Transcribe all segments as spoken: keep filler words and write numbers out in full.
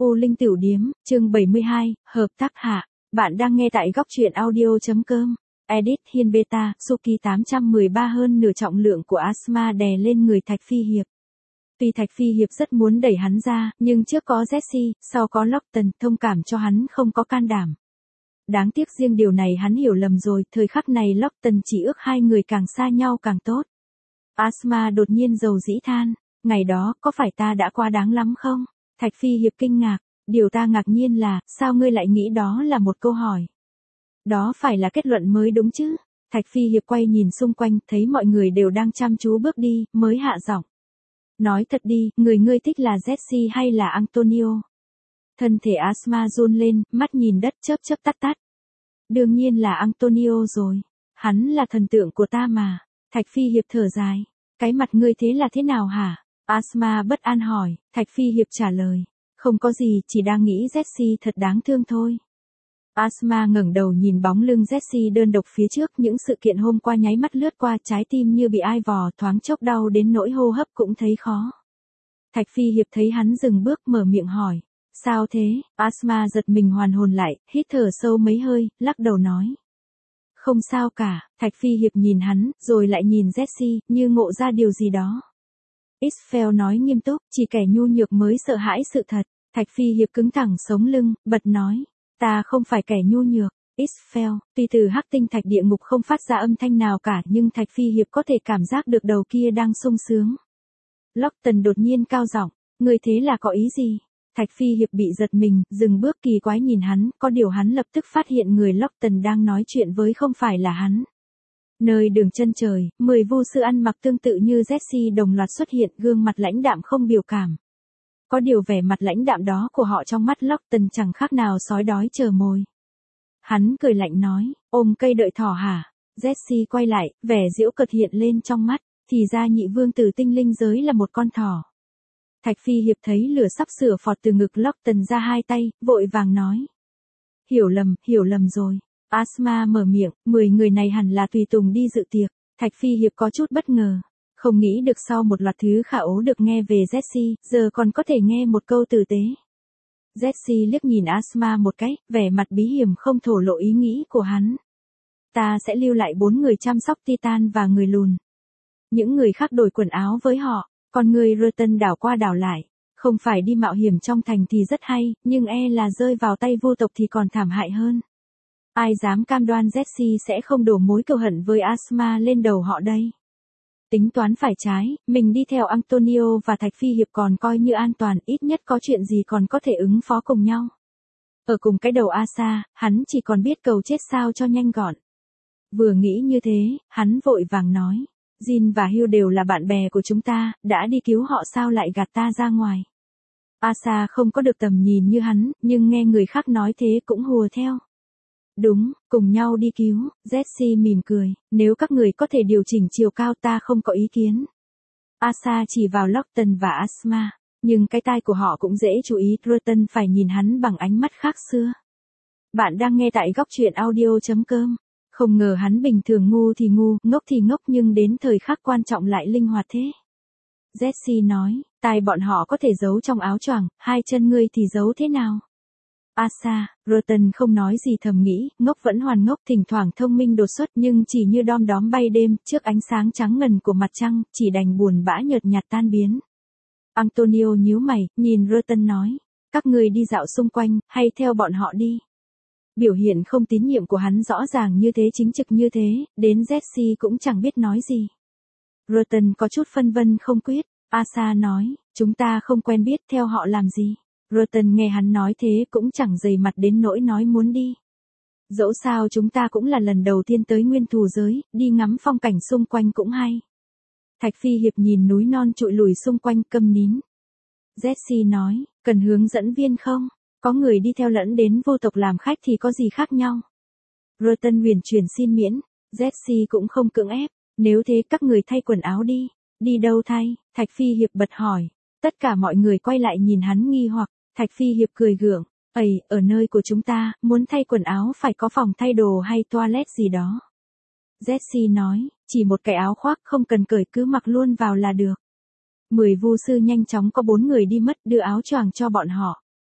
U Linh Tiểu Điếm, chương bảy mươi hai, hợp tác hạ. Bạn đang nghe tại góc truyện audio.com. Edit Hiên Beta, Suki tám trăm mười ba hơn nửa trọng lượng của Asma đè lên người Thạch Phi Hiệp. Tuy Thạch Phi Hiệp rất muốn đẩy hắn ra, nhưng trước có Jessie, sau có Lockton, thông cảm cho hắn không có can đảm. Đáng tiếc riêng điều này hắn hiểu lầm rồi, thời khắc này Lockton chỉ ước hai người càng xa nhau càng tốt. Asma đột nhiên rầu rĩ than, ngày đó, có phải ta đã quá đáng lắm không? Thạch Phi Hiệp kinh ngạc, điều ta ngạc nhiên là, sao ngươi lại nghĩ đó là một câu hỏi? Đó phải là kết luận mới đúng chứ? Thạch Phi Hiệp quay nhìn xung quanh, thấy mọi người đều đang chăm chú bước đi, mới hạ giọng. Nói thật đi, người ngươi thích là Jessie hay là Antonio? Thân thể Asma run lên, mắt nhìn đất chớp chớp tắt tắt. Đương nhiên là Antonio rồi. Hắn là thần tượng của ta mà. Thạch Phi Hiệp thở dài. Cái mặt ngươi thế là thế nào hả? Asma bất an hỏi, Thạch Phi Hiệp trả lời. Không có gì, chỉ đang nghĩ Jessie thật đáng thương thôi. Asma ngẩng đầu nhìn bóng lưng Jessie đơn độc phía trước, những sự kiện hôm qua nháy mắt lướt qua, trái tim như bị ai vò, thoáng chốc đau đến nỗi hô hấp cũng thấy khó. Thạch Phi Hiệp thấy hắn dừng bước, mở miệng hỏi. Sao thế? Asma giật mình hoàn hồn lại, hít thở sâu mấy hơi, lắc đầu nói. Không sao cả. Thạch Phi Hiệp nhìn hắn, rồi lại nhìn Jessie, như ngộ ra điều gì đó. Isfel nói nghiêm túc, chỉ kẻ nhu nhược mới sợ hãi sự thật. Thạch Phi Hiệp cứng thẳng sống lưng, bật nói. Ta không phải kẻ nhu nhược. Isfel, tuy từ hắc tinh thạch địa ngục không phát ra âm thanh nào cả, nhưng Thạch Phi Hiệp có thể cảm giác được đầu kia đang sung sướng. Lockton đột nhiên cao giọng, người thế là có ý gì? Thạch Phi Hiệp bị giật mình, dừng bước kỳ quái nhìn hắn, có điều hắn lập tức phát hiện người Lockton đang nói chuyện với không phải là hắn. Nơi đường chân trời, mười vu sư ăn mặc tương tự như Jessie đồng loạt xuất hiện, gương mặt lãnh đạm không biểu cảm. Có điều vẻ mặt lãnh đạm đó của họ trong mắt Lockton chẳng khác nào sói đói chờ mồi. Hắn cười lạnh nói, ôm cây đợi thỏ hả? Jessie quay lại, vẻ giễu cợt hiện lên trong mắt, thì ra nhị vương tử tinh linh giới là một con thỏ. Thạch Phi Hiệp thấy lửa sắp sửa phọt từ ngực Lockton ra hai tay, vội vàng nói. Hiểu lầm, hiểu lầm rồi. Asma mở miệng, mười người này hẳn là tùy tùng đi dự tiệc. Thạch Phi Hiệp có chút bất ngờ. Không nghĩ được sau một loạt thứ khả ố được nghe về Jessie, giờ còn có thể nghe một câu tử tế. Jessie liếc nhìn Asma một cái, vẻ mặt bí hiểm không thổ lộ ý nghĩ của hắn. Ta sẽ lưu lại bốn người chăm sóc Titan và người lùn. Những người khác đổi quần áo với họ. Còn người Rotten đảo qua đảo lại, không phải đi mạo hiểm trong thành thì rất hay, nhưng e là rơi vào tay vô tộc thì còn thảm hại hơn. Ai dám cam đoan Jessie sẽ không đổ mối cừu hận với Asma lên đầu họ đây. Tính toán phải trái, mình đi theo Antonio và Thạch Phi Hiệp còn coi như an toàn, ít nhất có chuyện gì còn có thể ứng phó cùng nhau. Ở cùng cái đầu Asa, hắn chỉ còn biết cầu chết sao cho nhanh gọn. Vừa nghĩ như thế, hắn vội vàng nói. Jin và Hugh đều là bạn bè của chúng ta, đã đi cứu họ sao lại gạt ta ra ngoài. Asa không có được tầm nhìn như hắn, nhưng nghe người khác nói thế cũng hùa theo. Đúng, cùng nhau đi cứu, Jessie mỉm cười, nếu các người có thể điều chỉnh chiều cao ta không có ý kiến. Asa chỉ vào Lockton và Asma, nhưng cái tai của họ cũng dễ chú ý, Rotten phải nhìn hắn bằng ánh mắt khác xưa. Bạn đang nghe tại góc truyện audio.com. Không ngờ hắn bình thường ngu thì ngu, ngốc thì ngốc nhưng đến thời khắc quan trọng lại linh hoạt thế. Jessie nói, tai bọn họ có thể giấu trong áo choàng, hai chân ngươi thì giấu thế nào? Asa, Rotten không nói gì thầm nghĩ, ngốc vẫn hoàn ngốc, thỉnh thoảng thông minh đột xuất nhưng chỉ như đom đóm bay đêm, trước ánh sáng trắng ngần của mặt trăng, chỉ đành buồn bã nhợt nhạt tan biến. Antonio nhíu mày, nhìn Rotten nói, các người đi dạo xung quanh, hay theo bọn họ đi. Biểu hiện không tín nhiệm của hắn rõ ràng như thế, chính trực như thế, đến Jessie cũng chẳng biết nói gì. Rotten có chút phân vân không quyết, Asa nói, chúng ta không quen biết theo họ làm gì. Rotten nghe hắn nói thế cũng chẳng dày mặt đến nỗi nói muốn đi. Dẫu sao chúng ta cũng là lần đầu tiên tới nguyên thù giới, đi ngắm phong cảnh xung quanh cũng hay. Thạch Phi Hiệp nhìn núi non trụi lùi xung quanh câm nín. Jessie nói, cần hướng dẫn viên không? Có người đi theo lẫn đến vô tộc làm khách thì có gì khác nhau. Rotten huyền chuyển xin miễn, Jessie cũng không cưỡng ép, nếu thế các người thay quần áo đi. Đi đâu thay? Thạch Phi Hiệp bật hỏi. Tất cả mọi người quay lại nhìn hắn nghi hoặc, Thạch Phi Hiệp cười gượng, ầy, ở nơi của chúng ta, muốn thay quần áo phải có phòng thay đồ hay toilet gì đó. Jessie nói, chỉ một cái áo khoác không cần cởi cứ mặc luôn vào là được. Mười vu sư nhanh chóng có bốn người đi mất đưa áo choàng cho bọn họ.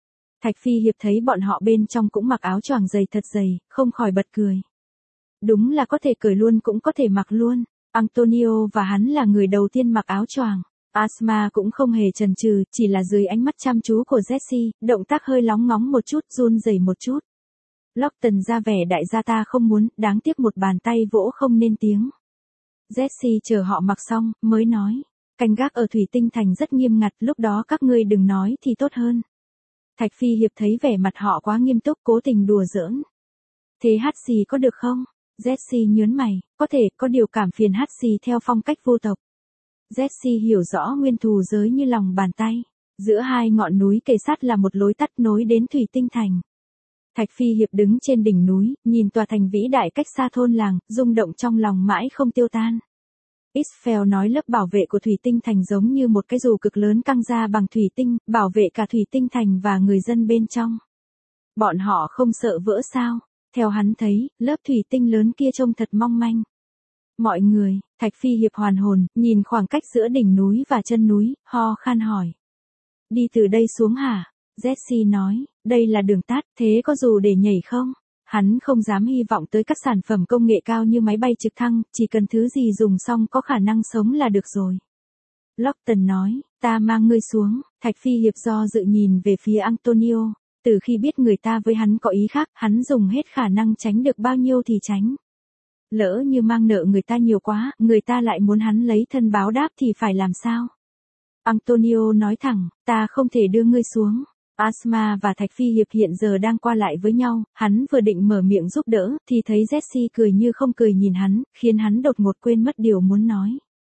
Thạch Phi Hiệp thấy bọn họ bên trong cũng mặc áo choàng dày thật dày, không khỏi bật cười. Đúng là có thể cởi luôn cũng có thể mặc luôn. Antonio và hắn là người đầu tiên mặc áo choàng. Asma cũng không hề chần chừ, chỉ là dưới ánh mắt chăm chú của Jessie, động tác hơi lóng ngóng một chút, run rẩy một chút. Locton ra vẻ đại gia ta không muốn, đáng tiếc một bàn tay vỗ không nên tiếng. Jessie chờ họ mặc xong, mới nói. Canh gác ở Thủy Tinh Thành rất nghiêm ngặt, lúc đó các ngươi đừng nói thì tốt hơn. Thạch Phi Hiệp thấy vẻ mặt họ quá nghiêm túc, cố tình đùa giỡn. Thế hát xì có được không? Jessie nhớn mày, có thể, có điều cảm phiền hát xì theo phong cách vô tộc. Jessie hiểu rõ nguyên thù giới như lòng bàn tay. Giữa hai ngọn núi kề sát là một lối tắt nối đến Thủy Tinh Thành. Thạch Phi Hiệp đứng trên đỉnh núi, nhìn tòa thành vĩ đại cách xa thôn làng, rung động trong lòng mãi không tiêu tan. Israfel nói lớp bảo vệ của Thủy Tinh Thành giống như một cái dù cực lớn căng ra bằng thủy tinh, bảo vệ cả Thủy Tinh Thành và người dân bên trong. Bọn họ không sợ vỡ sao? Theo hắn thấy, lớp thủy tinh lớn kia trông thật mong manh. Mọi người, Thạch Phi Hiệp hoàn hồn, nhìn khoảng cách giữa đỉnh núi và chân núi, ho khan hỏi. Đi từ đây xuống hả? Jessie nói, đây là đường tắt, thế có dù để nhảy không? Hắn không dám hy vọng tới các sản phẩm công nghệ cao như máy bay trực thăng, chỉ cần thứ gì dùng xong có khả năng sống là được rồi. Locton nói, ta mang ngươi xuống. Thạch Phi Hiệp do dự nhìn về phía Antonio. Từ khi biết người ta với hắn có ý khác, hắn dùng hết khả năng tránh được bao nhiêu thì tránh. Lỡ như mang nợ người ta nhiều quá, người ta lại muốn hắn lấy thân báo đáp thì phải làm sao? Antonio nói thẳng, ta không thể đưa ngươi xuống. Asma và Thạch Phi Hiệp hiện giờ đang qua lại với nhau, hắn vừa định mở miệng giúp đỡ, thì thấy Jessie cười như không cười nhìn hắn, khiến hắn đột ngột quên mất điều muốn nói.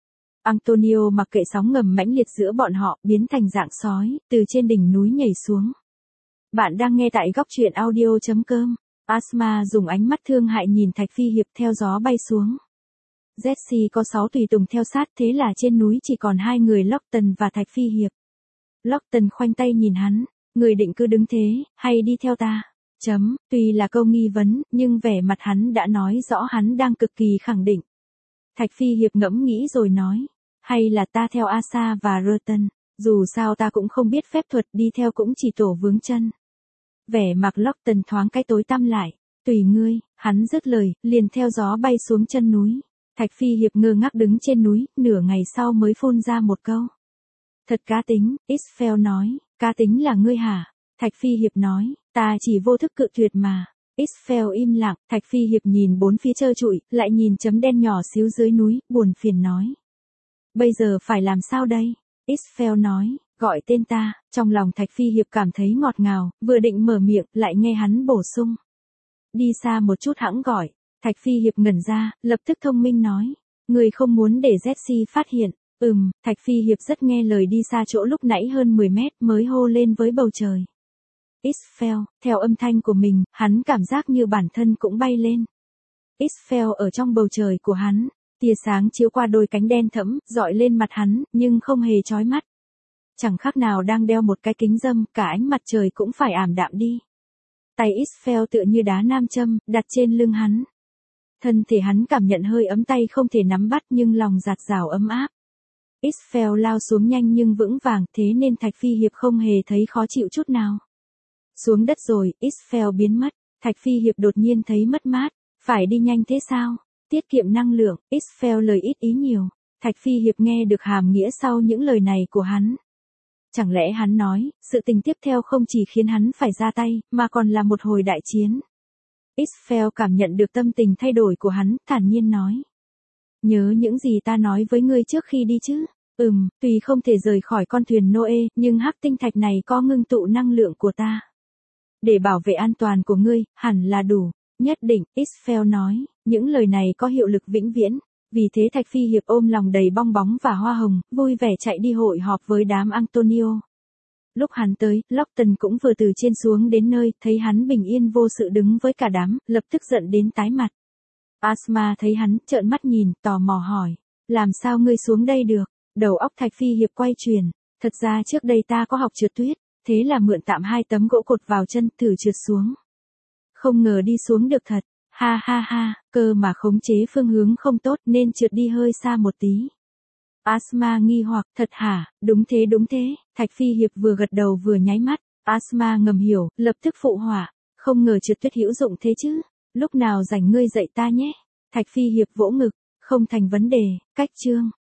Antonio mặc kệ sóng ngầm mãnh liệt giữa bọn họ, biến thành dạng sói, từ trên đỉnh núi nhảy xuống. Bạn đang nghe tại góc truyện audio chấm com. Asma dùng ánh mắt thương hại nhìn Thạch Phi Hiệp theo gió bay xuống. Jessie có sáu tùy tùng theo sát, thế là trên núi chỉ còn hai người Locton và Thạch Phi Hiệp. Locton khoanh tay nhìn hắn, người định cứ đứng thế, hay đi theo ta? Chấm, tuy là câu nghi vấn, nhưng vẻ mặt hắn đã nói rõ hắn đang cực kỳ khẳng định. Thạch Phi Hiệp ngẫm nghĩ rồi nói, hay là ta theo Asa và Reuton, dù sao ta cũng không biết phép thuật, đi theo cũng chỉ tổ vướng chân. Vẻ mặt Locton thoáng cái tối tăm lại, tùy ngươi, hắn dứt lời, liền theo gió bay xuống chân núi. Thạch Phi Hiệp ngơ ngác đứng trên núi, nửa ngày sau mới phun ra một câu. Thật cá tính, Israfel nói, cá tính là ngươi hả? Thạch Phi Hiệp nói, ta chỉ vô thức cự tuyệt mà. Israfel im lặng, Thạch Phi Hiệp nhìn bốn phía trơ trụi, lại nhìn chấm đen nhỏ xíu dưới núi, buồn phiền nói. Bây giờ phải làm sao đây? Israfel nói, gọi tên ta. Trong lòng Thạch Phi Hiệp cảm thấy ngọt ngào, vừa định mở miệng, lại nghe hắn bổ sung. Đi xa một chút hãng gọi. Thạch Phi Hiệp ngẩn ra, lập tức thông minh nói. Người không muốn để Jessie phát hiện. Ừm, Thạch Phi Hiệp rất nghe lời, đi xa chỗ lúc nãy hơn mười mét mới hô lên với bầu trời. Israfel, theo âm thanh của mình, hắn cảm giác như bản thân cũng bay lên. Israfel ở trong bầu trời của hắn, tia sáng chiếu qua đôi cánh đen thẫm, dọi lên mặt hắn, nhưng không hề chói mắt. Chẳng khác nào đang đeo một cái kính râm, cả ánh mặt trời cũng phải ảm đạm đi. Tay Israfel tựa như đá nam châm, đặt trên lưng hắn. Thân thể hắn cảm nhận hơi ấm, tay không thể nắm bắt nhưng lòng dạt dào ấm áp. Israfel lao xuống nhanh nhưng vững vàng, thế nên Thạch Phi Hiệp không hề thấy khó chịu chút nào. Xuống đất rồi, Israfel biến mất. Thạch Phi Hiệp đột nhiên thấy mất mát. Phải đi nhanh thế sao? Tiết kiệm năng lượng. Israfel lời ít ý nhiều. Thạch Phi Hiệp nghe được hàm nghĩa sau những lời này của hắn. Chẳng lẽ hắn nói, sự tình tiếp theo không chỉ khiến hắn phải ra tay, mà còn là một hồi đại chiến. Israfel cảm nhận được tâm tình thay đổi của hắn, thản nhiên nói. Nhớ những gì ta nói với ngươi trước khi đi chứ? Ừm, tuy không thể rời khỏi con thuyền Noe, nhưng hắc tinh thạch này có ngưng tụ năng lượng của ta. Để bảo vệ an toàn của ngươi, hẳn là đủ. Nhất định, Israfel nói, những lời này có hiệu lực vĩnh viễn. Vì thế Thạch Phi Hiệp ôm lòng đầy bong bóng và hoa hồng, vui vẻ chạy đi hội họp với đám Antonio. Lúc hắn tới, Locton cũng vừa từ trên xuống đến nơi, thấy hắn bình yên vô sự đứng với cả đám, lập tức giận đến tái mặt. Asma thấy hắn, trợn mắt nhìn, tò mò hỏi. Làm sao ngươi xuống đây được? Đầu óc Thạch Phi Hiệp quay chuyển. Thật ra trước đây ta có học trượt tuyết, thế là mượn tạm hai tấm gỗ cột vào chân, thử trượt xuống. Không ngờ đi xuống được thật. Ha ha ha, cơ mà khống chế phương hướng không tốt nên trượt đi hơi xa một tí. Asma nghi hoặc, thật hả? Đúng thế đúng thế. Thạch Phi Hiệp vừa gật đầu vừa nháy mắt. Asma ngầm hiểu, lập tức phụ họa. Không ngờ Trượt Tuyết hữu dụng thế chứ. Lúc nào rảnh ngươi dạy ta nhé. Thạch Phi Hiệp vỗ ngực. Không thành vấn đề, cách chương.